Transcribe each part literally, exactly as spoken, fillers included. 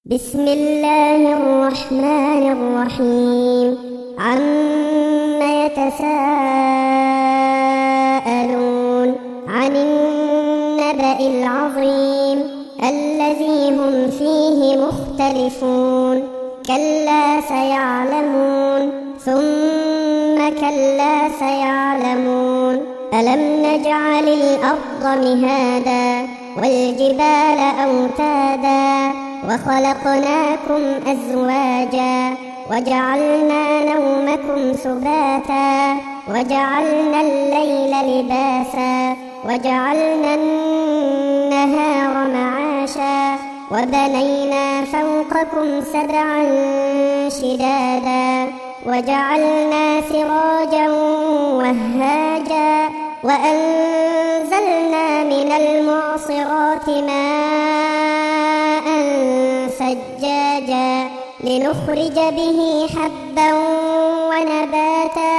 بسم الله الرحمن الرحيم. عم يتساءلون عن النبأ العظيم الذي هم فيه مختلفون. كلا سيعلمون ثم كلا سيعلمون. ألم نجعل الأرض مهادا والجبال أوتادا وخلقناكم أزواجا وجعلنا نومكم سباتا وجعلنا الليل لباسا وجعلنا النهار معاشا وبنينا فوقكم سبعا شدادا وجعلنا سراجا وهاجا وأنزلنا من المعصرات ماء سجاجا لنخرج به حبا ونباتا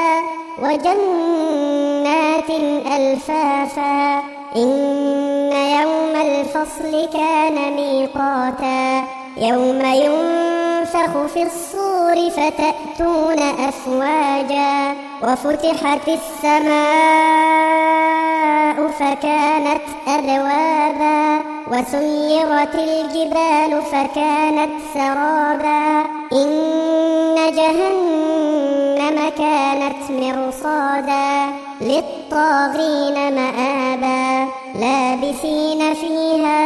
وجنات ألفافا. إن يوم الفصل كان ميقاتا يوم ينفخ في الصور فتأتون أفواجا وفتحت السماء فكانت أبوابا وسيرت الجبال فكانت سرابا. إن جهنم كانت مرصادا للطاغين مآبا لابثين فيها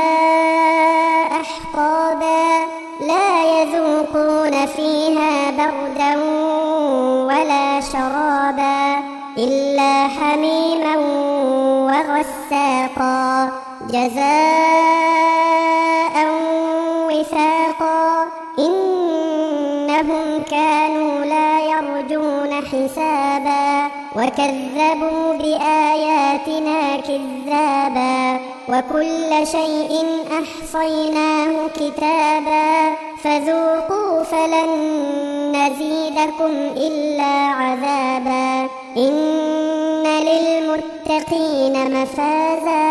أحقابا لا يذوقون فيها بردا ولا شرابا إلا حميما وغساقا جزاء وفاقا. إنهم كانوا لا يرجون حسابا وكذبوا بآياتنا كذابا وكل شيء أحصيناه كتابا فذوقوا فلن نزيدكم إلا عذابا. إن للمتقين مفازا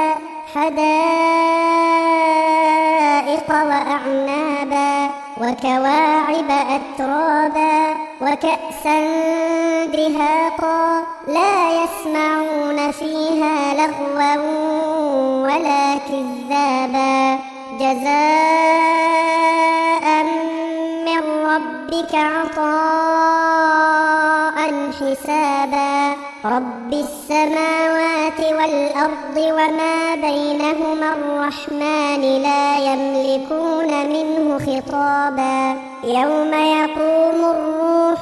حدائق وأعنابا وكواعب أترابا وكأسا دهاقا لا يسمعون فيها لغوا ولا كذابا جزاء من ربك عطاء حسابا. رب السماوات والأرض وما بينهما الرحمن لا يملكون منه خطابا. يوم يقوم الروح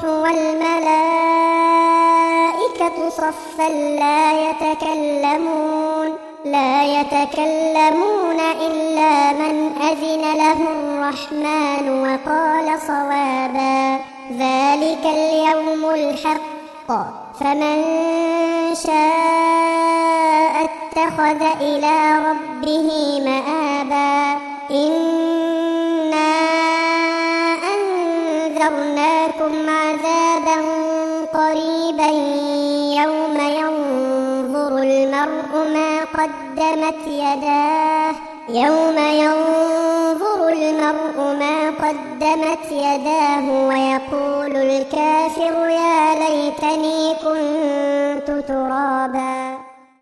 والملائكة صفا لا يتكلمون لا يتكلمون إلا من أذن له الرحمن وقال صوابا. ذلك اليوم الحق فمن شاء اتخذ إلى ربه مآبا. إنا أنذرناكم عذابا قريبا يوم ينظر المرء ما قدمت يداه يوم ينظر المرء ما قدمت يداه ويقول الكافر يا ليتني كنت ترابا.